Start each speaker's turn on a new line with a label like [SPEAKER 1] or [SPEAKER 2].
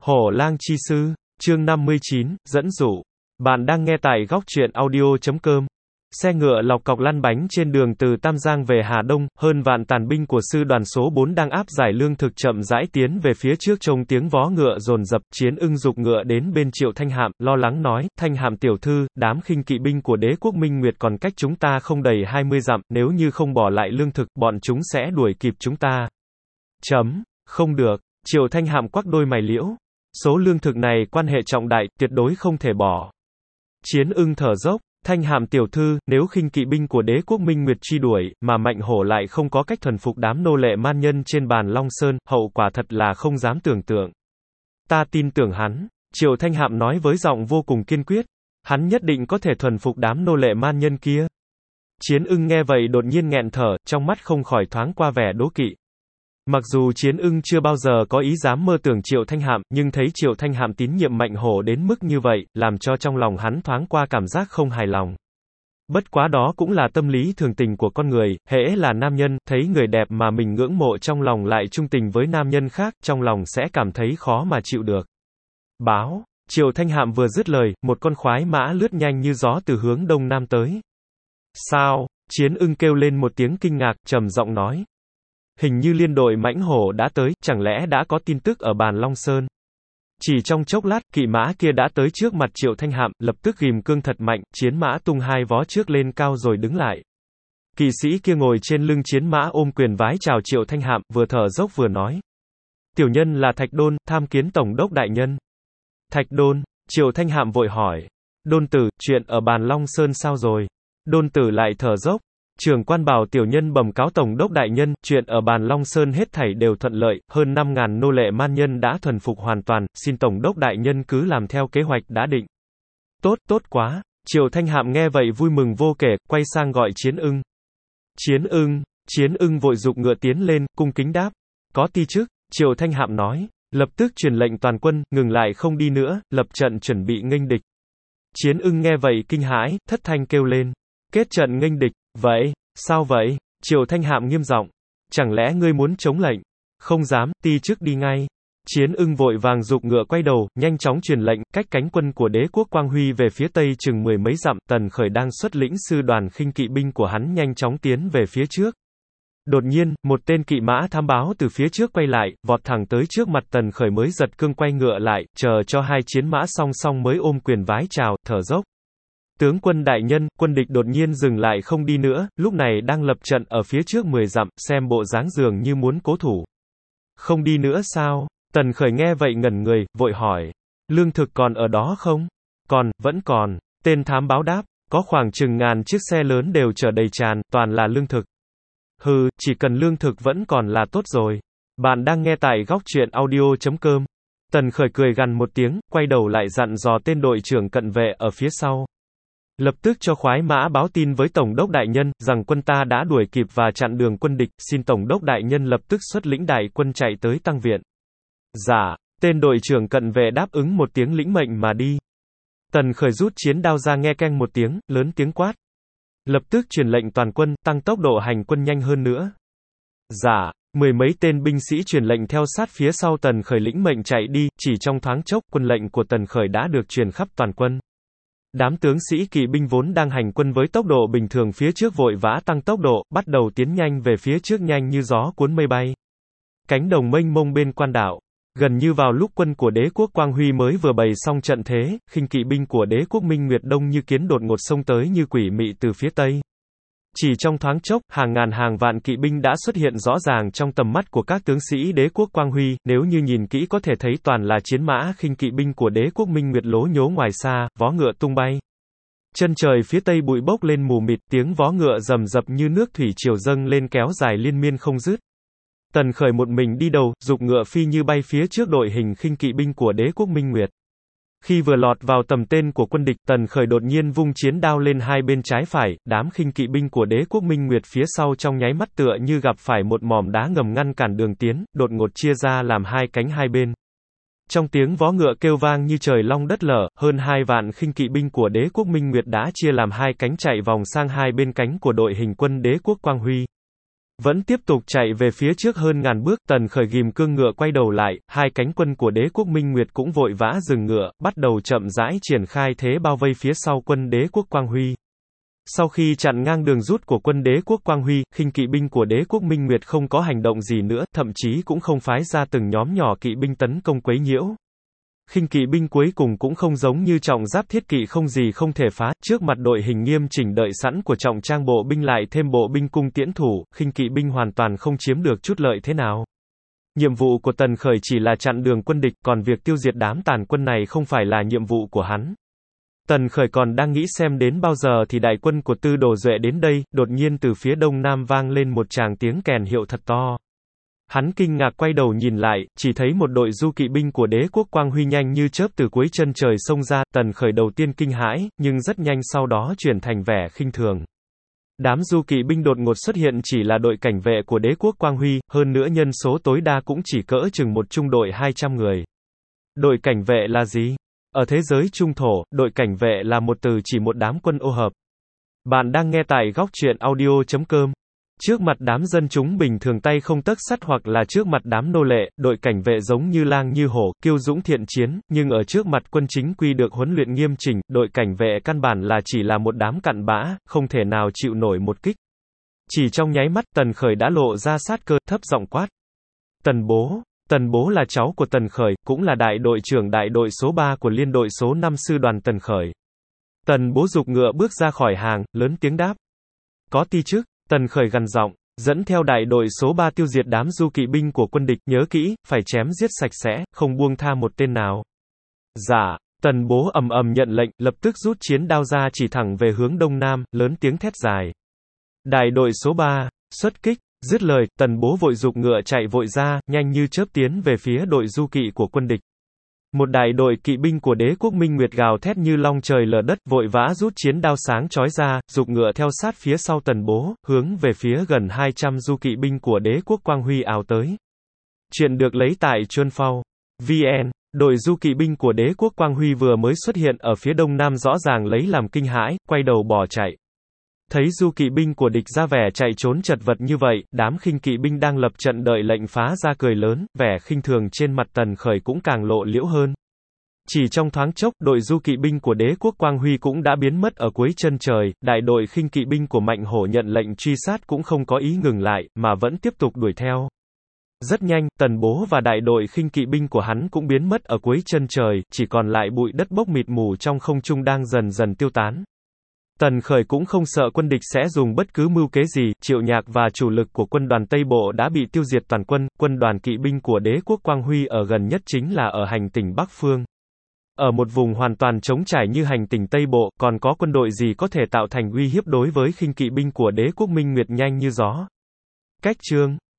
[SPEAKER 1] Hổ lang chi sư, chương 59, dẫn dụ. Bạn đang nghe tại góc truyện audio.com. Xe ngựa lọc cọc lăn bánh trên đường từ Tam Giang về Hà Đông, hơn vạn tàn binh của sư đoàn số 4 đang áp giải lương thực chậm rãi tiến về phía trước trông tiếng vó ngựa dồn dập. Chiến Ưng giục ngựa đến bên Triệu Thanh Hạm, lo lắng nói, Thanh Hạm tiểu thư, đám khinh kỵ binh của đế quốc Minh Nguyệt còn cách chúng ta không đầy 20 dặm, nếu như không bỏ lại lương thực, bọn chúng sẽ đuổi kịp chúng ta. Không được, Triệu Thanh Hạm quắc đôi mày liễu. Số lương thực này quan hệ trọng đại, tuyệt đối không thể bỏ. Chiến Ưng thở dốc, Thanh Hạm tiểu thư, nếu khinh kỵ binh của đế quốc Minh Nguyệt truy đuổi, mà Mạnh Hổ lại không có cách thuần phục đám nô lệ man nhân trên bàn Long Sơn, hậu quả thật là không dám tưởng tượng. Ta tin tưởng hắn, Triệu Thanh Hạm nói với giọng vô cùng kiên quyết. Hắn nhất định có thể thuần phục đám nô lệ man nhân kia. Chiến Ưng nghe vậy đột nhiên nghẹn thở, trong mắt không khỏi thoáng qua vẻ đố kỵ. Mặc dù Chiến Ưng chưa bao giờ có ý dám mơ tưởng Triệu Thanh Hạm, nhưng thấy Triệu Thanh Hạm tín nhiệm Mạnh Hổ đến mức như vậy, làm cho trong lòng hắn thoáng qua cảm giác không hài lòng. Bất quá đó cũng là tâm lý thường tình của con người, hễ là nam nhân, thấy người đẹp mà mình ngưỡng mộ trong lòng lại trung tình với nam nhân khác, trong lòng sẽ cảm thấy khó mà chịu được. Báo, Triệu Thanh Hạm vừa dứt lời, một con khoái mã lướt nhanh như gió từ hướng đông nam tới. Sao? Chiến Ưng kêu lên một tiếng kinh ngạc, trầm giọng nói. Hình như liên đội Mãnh Hổ đã tới, chẳng lẽ đã có tin tức ở bàn Long Sơn. Chỉ trong chốc lát, kỵ mã kia đã tới trước mặt Triệu Thanh Hạm, lập tức ghim cương thật mạnh, chiến mã tung hai vó trước lên cao rồi đứng lại. Kỵ sĩ kia ngồi trên lưng chiến mã ôm quyền vái chào Triệu Thanh Hạm, vừa thở dốc vừa nói. Tiểu nhân là Thạch Đôn, tham kiến Tổng đốc đại nhân. Thạch Đôn, Triệu Thanh Hạm vội hỏi. Đôn tử, chuyện ở bàn Long Sơn sao rồi? Đôn tử lại thở dốc. Trưởng quan bảo tiểu nhân bẩm cáo Tổng đốc đại nhân, chuyện ở bàn Long Sơn hết thảy đều thuận lợi, hơn 5.000 nô lệ man nhân đã thuần phục hoàn toàn, xin Tổng đốc đại nhân cứ làm theo kế hoạch đã định. Tốt quá, Triệu Thanh Hạm nghe vậy vui mừng vô kể, quay sang gọi Chiến Ưng. Chiến Ưng vội giục ngựa tiến lên, cung kính đáp. Có ti chức, Triệu Thanh Hạm nói, lập tức truyền lệnh toàn quân, ngừng lại không đi nữa, lập trận chuẩn bị nghênh địch. Chiến Ưng nghe vậy kinh hãi, thất thanh kêu lên. Kết trận nghênh địch. Vậy, sao vậy? Triệu Thanh Hạm nghiêm giọng. Chẳng lẽ ngươi muốn chống lệnh? Không dám, ti chức đi ngay. Chiến Ưng vội vàng giục ngựa quay đầu, nhanh chóng truyền lệnh, cách cánh quân của đế quốc Quang Huy về phía tây chừng 10 mấy dặm, Tần Khởi đang xuất lĩnh sư đoàn khinh kỵ binh của hắn nhanh chóng tiến về phía trước. Đột nhiên, một tên kỵ mã thám báo từ phía trước quay lại, vọt thẳng tới trước mặt Tần Khởi mới giật cương quay ngựa lại, chờ cho hai chiến mã song song mới ôm quyền vái chào, thở dốc. Tướng quân đại nhân, quân địch đột nhiên dừng lại không đi nữa, lúc này đang lập trận ở phía trước 10 dặm, xem bộ dáng dường như muốn cố thủ. Không đi nữa sao? Tần Khởi nghe vậy ngẩn người, vội hỏi. Lương thực còn ở đó không? Còn, vẫn còn. Tên thám báo đáp, có khoảng chừng ngàn chiếc xe lớn đều chở đầy tràn, toàn là lương thực. Hừ, chỉ cần lương thực vẫn còn là tốt rồi. Bạn đang nghe tại góc truyện audio.com. Tần Khởi cười gằn một tiếng, quay đầu lại dặn dò tên đội trưởng cận vệ ở phía sau. Lập tức cho khoái mã báo tin với Tổng đốc đại nhân, rằng quân ta đã đuổi kịp và chặn đường quân địch, xin Tổng đốc đại nhân lập tức xuất lĩnh đại quân chạy tới tăng viện. Dạ, tên đội trưởng cận vệ đáp ứng một tiếng lĩnh mệnh mà đi. Tần Khởi rút chiến đao ra nghe keng một tiếng, lớn tiếng quát. Lập tức truyền lệnh toàn quân, tăng tốc độ hành quân nhanh hơn nữa. Dạ, mười mấy tên binh sĩ truyền lệnh theo sát phía sau Tần Khởi lĩnh mệnh chạy đi, chỉ trong thoáng chốc, quân lệnh của Tần Khởi đã được truyền khắp toàn quân. Đám tướng sĩ kỵ binh vốn đang hành quân với tốc độ bình thường phía trước vội vã tăng tốc độ, bắt đầu tiến nhanh về phía trước nhanh như gió cuốn mây bay. Cánh đồng mênh mông bên quan đảo. Gần như vào lúc quân của đế quốc Quang Huy mới vừa bày xong trận thế, khinh kỵ binh của đế quốc Minh Nguyệt đông như kiến đột ngột xông tới như quỷ mị từ phía tây. Chỉ trong thoáng chốc, hàng ngàn hàng vạn kỵ binh đã xuất hiện rõ ràng trong tầm mắt của các tướng sĩ đế quốc Quang Huy, nếu như nhìn kỹ có thể thấy toàn là chiến mã khinh kỵ binh của đế quốc Minh Nguyệt lố nhố ngoài xa, vó ngựa tung bay. Chân trời phía tây bụi bốc lên mù mịt, tiếng vó ngựa rầm rập như nước thủy triều dâng lên kéo dài liên miên không dứt. Tần Khởi một mình đi đầu, giục ngựa phi như bay phía trước đội hình khinh kỵ binh của đế quốc Minh Nguyệt. Khi vừa lọt vào tầm tên của quân địch, Tần Khởi đột nhiên vung chiến đao lên hai bên trái phải, đám khinh kỵ binh của đế quốc Minh Nguyệt phía sau trong nháy mắt tựa như gặp phải một mỏm đá ngầm ngăn cản đường tiến, đột ngột chia ra làm hai cánh hai bên. Trong tiếng vó ngựa kêu vang như trời long đất lở, hơn 2 vạn khinh kỵ binh của đế quốc Minh Nguyệt đã chia làm hai cánh chạy vòng sang hai bên cánh của đội hình quân đế quốc Quang Huy. Vẫn tiếp tục chạy về phía trước hơn ngàn bước, Tần Khởi ghim cương ngựa quay đầu lại, hai cánh quân của đế quốc Minh Nguyệt cũng vội vã dừng ngựa, bắt đầu chậm rãi triển khai thế bao vây phía sau quân đế quốc Quang Huy. Sau khi chặn ngang đường rút của quân đế quốc Quang Huy, khinh kỵ binh của đế quốc Minh Nguyệt không có hành động gì nữa, thậm chí cũng không phái ra từng nhóm nhỏ kỵ binh tấn công quấy nhiễu. Khinh kỵ binh cuối cùng cũng không giống như trọng giáp thiết kỵ không gì không thể phá, trước mặt đội hình nghiêm chỉnh đợi sẵn của trọng trang bộ binh lại thêm bộ binh cung tiễn thủ, khinh kỵ binh hoàn toàn không chiếm được chút lợi thế nào. Nhiệm vụ của Tần Khởi chỉ là chặn đường quân địch, còn việc tiêu diệt đám tàn quân này không phải là nhiệm vụ của hắn. Tần Khởi còn đang nghĩ xem đến bao giờ thì đại quân của Tư Đồ Duệ đến đây, đột nhiên từ phía đông nam vang lên một tràng tiếng kèn hiệu thật to. Hắn kinh ngạc quay đầu nhìn lại, chỉ thấy một đội du kỵ binh của đế quốc Quang Huy nhanh như chớp từ cuối chân trời xông ra, Tần Khởi đầu tiên kinh hãi, nhưng rất nhanh sau đó chuyển thành vẻ khinh thường. Đám du kỵ binh đột ngột xuất hiện chỉ là đội cảnh vệ của đế quốc Quang Huy, hơn nữa nhân số tối đa cũng chỉ cỡ chừng một trung đội 200 người. Đội cảnh vệ là gì? Ở thế giới trung thổ, đội cảnh vệ là một từ chỉ một đám quân ô hợp. Bạn đang nghe tại góc truyện audio.com. Trước mặt đám dân chúng bình thường tay không tấc sắt hoặc là trước mặt đám nô lệ, đội cảnh vệ giống như lang như hổ, kiêu dũng thiện chiến, nhưng ở trước mặt quân chính quy được huấn luyện nghiêm chỉnh, đội cảnh vệ căn bản là chỉ là một đám cặn bã, không thể nào chịu nổi một kích. Chỉ trong nháy mắt Tần Khởi đã lộ ra sát cơ, thấp giọng quát. Tần Bố. Tần Bố là cháu của Tần Khởi, cũng là đại đội trưởng đại đội số 3 của liên đội số 5 sư đoàn Tần Khởi. Tần Bố giục ngựa bước ra khỏi hàng, lớn tiếng đáp. Có ti chức. Tần Khởi gằn giọng, dẫn theo đại đội số 3 tiêu diệt đám du kỵ binh của quân địch, nhớ kỹ, phải chém giết sạch sẽ, không buông tha một tên nào. Dạ, Tần Bố ầm ầm nhận lệnh, lập tức rút chiến đao ra chỉ thẳng về hướng đông nam, lớn tiếng thét dài. Đại đội số 3, xuất kích, dứt lời, Tần Bố vội giục ngựa chạy vội ra, nhanh như chớp tiến về phía đội du kỵ của quân địch. Một đại đội kỵ binh của đế quốc Minh Nguyệt gào thét như long trời lở đất, vội vã rút chiến đao sáng chói ra, giục ngựa theo sát phía sau Tần Bố, hướng về phía gần 200 du kỵ binh của đế quốc Quang Huy ào tới. Chuyện được lấy tại Chuanphao.vn. Đội du kỵ binh của đế quốc Quang Huy vừa mới xuất hiện ở phía đông nam rõ ràng lấy làm kinh hãi, quay đầu bỏ chạy. Thấy du kỵ binh của địch ra vẻ chạy trốn chật vật như vậy, đám khinh kỵ binh đang lập trận đợi lệnh phá ra cười lớn, vẻ khinh thường trên mặt Tần Khởi cũng càng lộ liễu hơn. Chỉ trong thoáng chốc, đội du kỵ binh của đế quốc Quang Huy cũng đã biến mất ở cuối chân trời, đại đội khinh kỵ binh của Mạnh Hổ nhận lệnh truy sát cũng không có ý ngừng lại, mà vẫn tiếp tục đuổi theo. Rất nhanh, Tần Bố và đại đội khinh kỵ binh của hắn cũng biến mất ở cuối chân trời, chỉ còn lại bụi đất bốc mịt mù trong không trung đang dần dần tiêu tán. Tần Khởi cũng không sợ quân địch sẽ dùng bất cứ mưu kế gì, Triệu Nhạc và chủ lực của quân đoàn Tây Bộ đã bị tiêu diệt toàn quân, quân đoàn kỵ binh của đế quốc Quang Huy ở gần nhất chính là ở hành tỉnh Bắc Phương. Ở một vùng hoàn toàn trống trải như hành tỉnh Tây Bộ, còn có quân đội gì có thể tạo thành uy hiếp đối với khinh kỵ binh của đế quốc Minh Nguyệt nhanh như gió. Cách chương